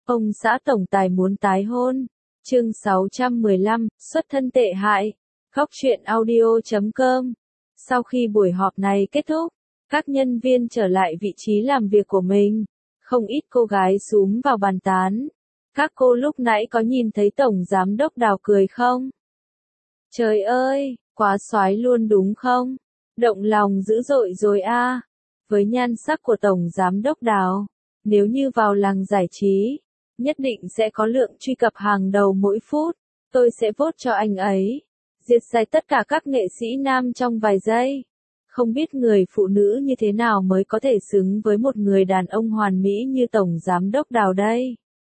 Ông xã tổng tài muốn tái hôn. Chương 615, xuất thân tệ hại. Góc truyện audio.com. Sau khi buổi họp này kết thúc, các nhân viên trở lại vị trí làm việc của mình. Không ít cô gái xúm vào bàn tán. Các cô lúc nãy có nhìn thấy Tổng Giám đốc Đào cười không? Trời ơi, quá soái luôn đúng không? Động lòng dữ dội rồi a. Với nhan sắc của Tổng Giám đốc Đào, nếu như vào làng giải trí, nhất định sẽ có lượng truy cập hàng đầu mỗi phút. Tôi sẽ vote cho anh ấy. Diệt sạch tất cả các nghệ sĩ nam trong vài giây. Không biết người phụ nữ như thế nào mới có thể xứng với một người đàn ông hoàn mỹ như Tổng Giám đốc Đào đây.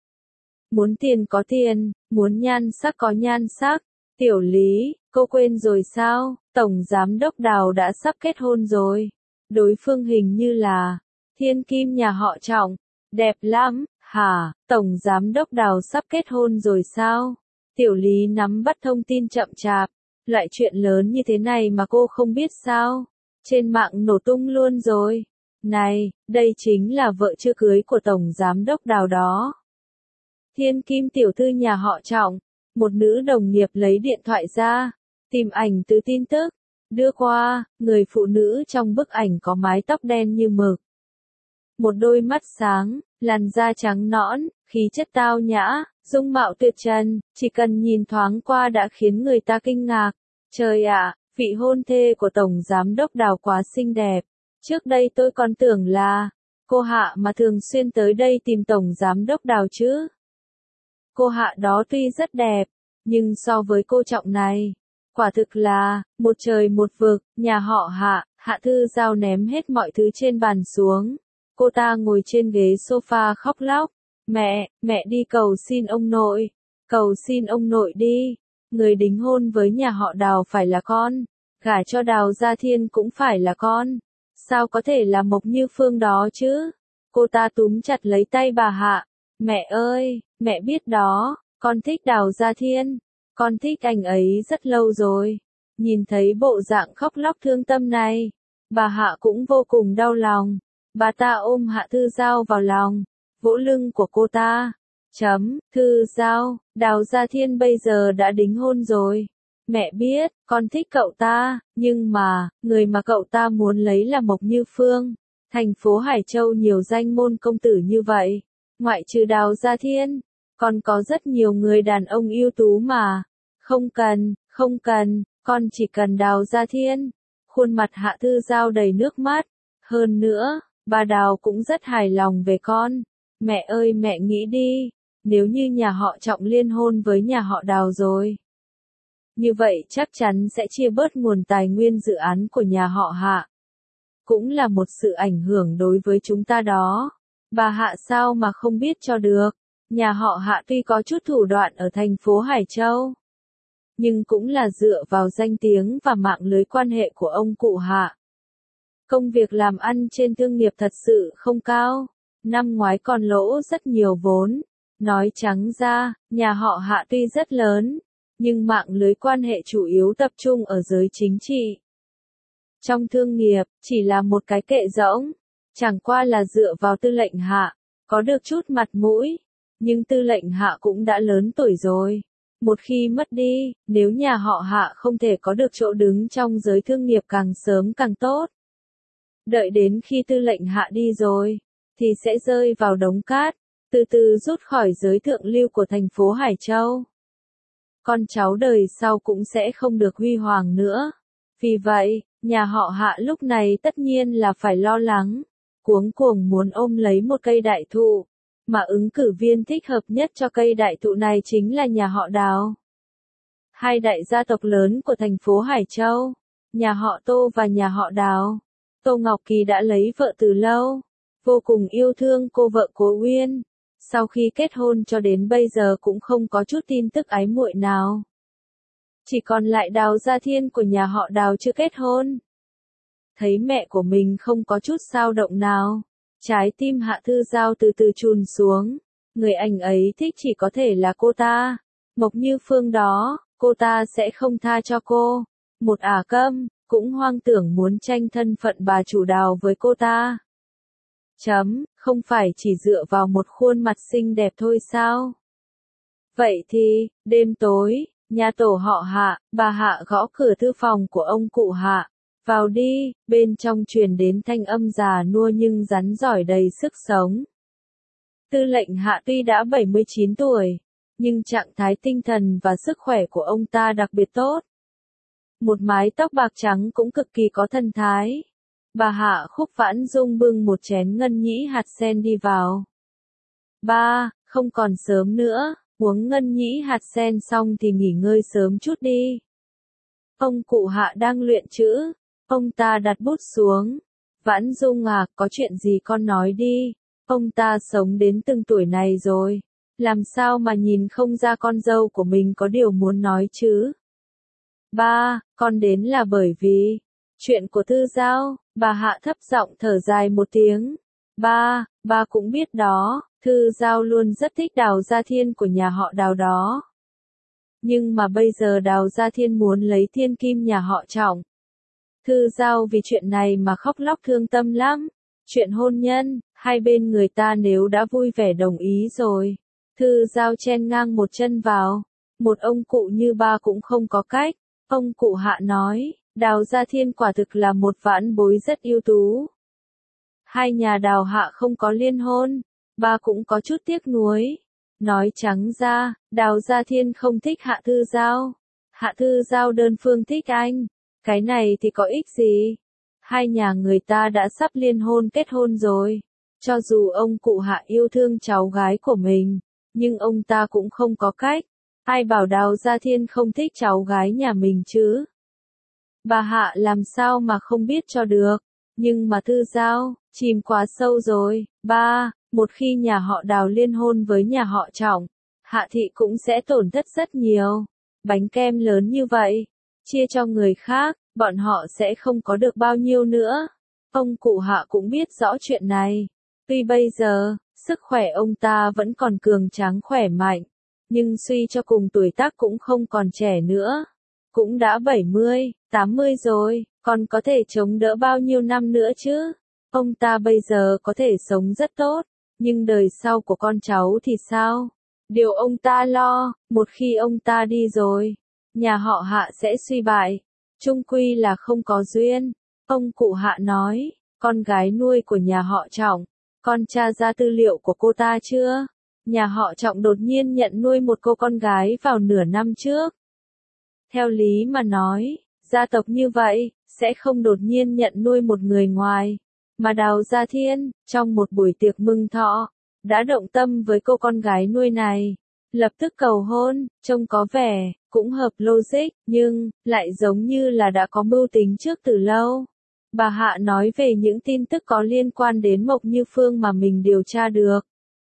Muốn tiền có tiền, muốn nhan sắc có nhan sắc. Tiểu Lý, cô quên rồi sao? Tổng Giám đốc Đào đã sắp kết hôn rồi. Đối phương hình như là thiên kim nhà họ Trọng. Đẹp lắm, hả? Tổng Giám đốc Đào sắp kết hôn rồi sao? Tiểu Lý nắm bắt thông tin chậm chạp. Loại chuyện lớn như thế này mà cô không biết sao? Trên mạng nổ tung luôn rồi. Này, đây chính là vợ chưa cưới của Tổng Giám đốc Đào đó. Thiên kim tiểu thư nhà họ Trọng. Một nữ đồng nghiệp lấy điện thoại ra, tìm ảnh từ tin tức, đưa qua. Người phụ nữ trong bức ảnh có mái tóc đen như mực, một đôi mắt sáng, làn da trắng nõn, khí chất tao nhã, dung mạo tuyệt trần, chỉ cần nhìn thoáng qua đã khiến người ta kinh ngạc. Trời ạ, vị hôn thê của Tổng Giám đốc Đào quá xinh đẹp. Trước đây tôi còn tưởng là cô Hạ mà thường xuyên tới đây tìm Tổng Giám đốc Đào chứ. Cô Hạ đó tuy rất đẹp, nhưng so với cô Trọng này, quả thực là một trời một vực. Nhà họ Hạ, Hạ Thư Giao ném hết mọi thứ trên bàn xuống. Cô ta ngồi trên ghế sofa khóc lóc. Mẹ đi cầu xin ông nội. Cầu xin ông nội đi. Người đính hôn với nhà họ Đào phải là con. Gả cho Đào Gia Thiên cũng phải là con. Sao có thể là Mộc Như Phương đó chứ? Cô ta túm chặt lấy tay bà Hạ. Mẹ ơi, mẹ biết đó, con thích Đào Gia Thiên. Con thích anh ấy rất lâu rồi. Nhìn thấy bộ dạng khóc lóc thương tâm này, bà Hạ cũng vô cùng đau lòng. Bà ta ôm Hạ Thư Giao vào lòng, vỗ lưng của cô ta. Thư Giao, Đào Gia Thiên bây giờ đã đính hôn rồi. Mẹ biết, con thích cậu ta, nhưng mà, người mà cậu ta muốn lấy là Mộc Như Phương. Thành phố Hải Châu nhiều danh môn công tử như vậy. Ngoại trừ Đào Gia Thiên, còn có rất nhiều người đàn ông ưu tú mà. Không cần, con chỉ cần Đào Gia Thiên. Khuôn mặt Hạ Thư Giao đầy nước mắt. Hơn nữa, bà Đào cũng rất hài lòng về con. Mẹ ơi mẹ nghĩ đi, nếu như nhà họ Trọng liên hôn với nhà họ Đào rồi, như vậy chắc chắn sẽ chia bớt nguồn tài nguyên dự án của nhà họ Hạ. Cũng là một sự ảnh hưởng đối với chúng ta đó. Bà Hạ sao mà không biết cho được. Nhà họ Hạ tuy có chút thủ đoạn ở thành phố Hải Châu, nhưng cũng là dựa vào danh tiếng và mạng lưới quan hệ của ông cụ Hạ. Công việc làm ăn trên thương nghiệp thật sự không cao. Năm ngoái còn lỗ rất nhiều vốn. Nói trắng ra, nhà họ Hạ tuy rất lớn, nhưng mạng lưới quan hệ chủ yếu tập trung ở giới chính trị. Trong thương nghiệp, chỉ là một cái kệ rỗng. Chẳng qua là dựa vào Tư lệnh Hạ, có được chút mặt mũi. Nhưng Tư lệnh Hạ cũng đã lớn tuổi rồi. Một khi mất đi, nếu nhà họ Hạ không thể có được chỗ đứng trong giới thương nghiệp càng sớm càng tốt. Đợi đến khi Tư lệnh Hạ đi rồi, thì sẽ rơi vào đống cát, từ từ rút khỏi giới thượng lưu của thành phố Hải Châu. Con cháu đời sau cũng sẽ không được huy hoàng nữa. Vì vậy, nhà họ Hạ lúc này tất nhiên là phải lo lắng, cuống cuồng muốn ôm lấy một cây đại thụ, mà ứng cử viên thích hợp nhất cho cây đại thụ này chính là nhà họ Đào. Hai đại gia tộc lớn của thành phố Hải Châu, nhà họ Tô và nhà họ Đào. Tô Ngọc Kỳ đã lấy vợ từ lâu, vô cùng yêu thương cô vợ Cố Uyên. Sau khi kết hôn cho đến bây giờ cũng không có chút tin tức ái muội nào. Chỉ còn lại Đào Gia Thiên của nhà họ Đào chưa kết hôn. Thấy mẹ của mình không có chút dao động nào, trái tim Hạ Thư Giao từ từ chùn xuống. Người anh ấy thích chỉ có thể là cô ta. Mộc Như Phương đó, cô ta sẽ không tha cho cô. Một ả câm, cũng hoang tưởng muốn tranh thân phận bà chủ Đào với cô ta. không phải chỉ dựa vào một khuôn mặt xinh đẹp thôi sao? Vậy thì, đêm tối, nhà tổ họ Hạ, bà Hạ gõ cửa thư phòng của ông cụ Hạ. Vào đi, bên trong truyền đến thanh âm già nua nhưng rắn rỏi đầy sức sống. Tư lệnh Hạ tuy đã 79 tuổi, nhưng trạng thái tinh thần và sức khỏe của ông ta đặc biệt tốt. Một mái tóc bạc trắng cũng cực kỳ có thần thái. Bà Hạ Khúc Vãn Dung bưng một chén ngân nhĩ hạt sen đi vào. Ba, không còn sớm nữa, uống ngân nhĩ hạt sen xong thì nghỉ ngơi sớm chút đi. Ông cụ Hạ đang luyện chữ, ông ta đặt bút xuống. Vãn Dung à, có chuyện gì con nói đi, ông ta sống đến từng tuổi này rồi, làm sao mà nhìn không ra con dâu của mình có điều muốn nói chứ. Ba, con đến là bởi vì chuyện của Thư Giao. Bà Hạ thấp giọng thở dài một tiếng. Ba cũng biết đó, Thư Giao luôn rất thích Đào Gia Thiên của nhà họ Đào đó. Nhưng mà bây giờ Đào Gia Thiên muốn lấy thiên kim nhà họ Trọng. Thư Giao vì chuyện này mà khóc lóc thương tâm lắm. Chuyện hôn nhân, hai bên người ta nếu đã vui vẻ đồng ý rồi. Thư Giao chen ngang một chân vào. Một ông cụ như ba cũng không có cách. Ông cụ Hạ nói, Đào Gia Thiên quả thực là một vãn bối rất ưu tú. Hai nhà Đào Hạ không có liên hôn, ba cũng có chút tiếc nuối. Nói trắng ra, Đào Gia Thiên không thích Hạ Thư Giao. Hạ Thư Giao đơn phương thích anh. Cái này thì có ích gì? Hai nhà người ta đã sắp liên hôn kết hôn rồi. Cho dù ông cụ Hạ yêu thương cháu gái của mình, nhưng ông ta cũng không có cách. Ai bảo Đào Gia Thiên không thích cháu gái nhà mình chứ? Bà Hạ làm sao mà không biết cho được. Nhưng mà Thư Giao, chìm quá sâu rồi. Ba, một khi nhà họ Đào liên hôn với nhà họ Trọng, Hạ thị cũng sẽ tổn thất rất nhiều. Bánh kem lớn như vậy, chia cho người khác, bọn họ sẽ không có được bao nhiêu nữa. Ông cụ Hạ cũng biết rõ chuyện này. Tuy bây giờ, sức khỏe ông ta vẫn còn cường tráng khỏe mạnh, nhưng suy cho cùng tuổi tác cũng không còn trẻ nữa. Cũng đã 70, 80 rồi, còn có thể chống đỡ bao nhiêu năm nữa chứ? Ông ta bây giờ có thể sống rất tốt, nhưng đời sau của con cháu thì sao? Điều ông ta lo, một khi ông ta đi rồi, nhà họ Hạ sẽ suy bại. Chung quy là không có duyên. Ông cụ Hạ nói, con gái nuôi của nhà họ Trọng, con tra ra tư liệu của cô ta chưa? Nhà họ Trọng đột nhiên nhận nuôi một cô con gái vào nửa năm trước. Theo lý mà nói, gia tộc như vậy, sẽ không đột nhiên nhận nuôi một người ngoài. Mà Đào Gia Thiên, trong một buổi tiệc mừng thọ, đã động tâm với cô con gái nuôi này. Lập tức cầu hôn, trông có vẻ, cũng hợp logic, nhưng, lại giống như là đã có mưu tính trước từ lâu. Bà Hạ nói về những tin tức có liên quan đến Mộc Như Phương mà mình điều tra được.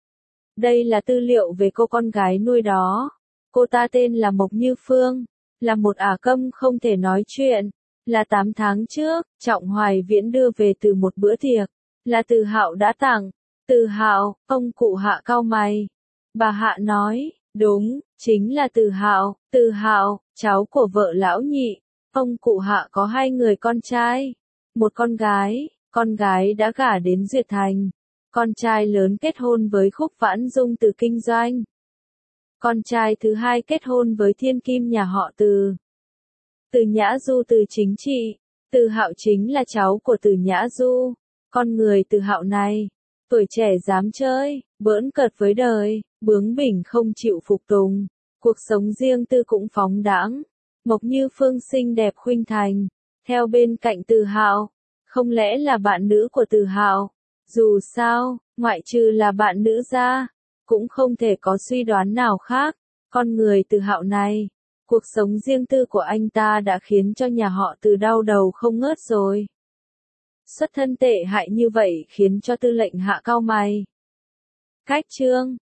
Đây là tư liệu về cô con gái nuôi đó. Cô ta tên là Mộc Như Phương, là một ả câm không thể nói chuyện. Là 8 tháng trước, Trọng Hoài Viễn đưa về từ một bữa tiệc. Là Từ Hạo đã tặng. Từ Hạo, ông cụ Hạ cau mày. Bà Hạ nói, đúng, chính là Từ Hạo. Từ Hạo, cháu của vợ lão Nhị. Ông cụ Hạ có 2 người con trai. Một con gái đã gả đến Duyệt Thành. Con trai lớn kết hôn với Khúc Vãn Dung từ kinh doanh. Con trai thứ hai kết hôn với thiên kim nhà họ Từ. Từ Nhã Du từ chính trị. Từ Hạo chính là cháu của Từ Nhã Du. Con người Từ Hạo này, tuổi trẻ dám chơi, bỡn cợt với đời, bướng bỉnh không chịu phục tùng. Cuộc sống riêng tư cũng phóng đãng. Mộc Như Phương xinh đẹp khuynh thành, theo bên cạnh Từ Hạo. Không lẽ là bạn nữ của Từ Hạo? Dù sao, ngoại trừ là bạn nữ ra, cũng không thể có suy đoán nào khác. Con người Từ Hạo này, cuộc sống riêng tư của anh ta đã khiến cho nhà họ Từ đau đầu không ngớt rồi. Xuất thân tệ hại như vậy khiến cho tư lệnh Hạ cau mày. Cách chương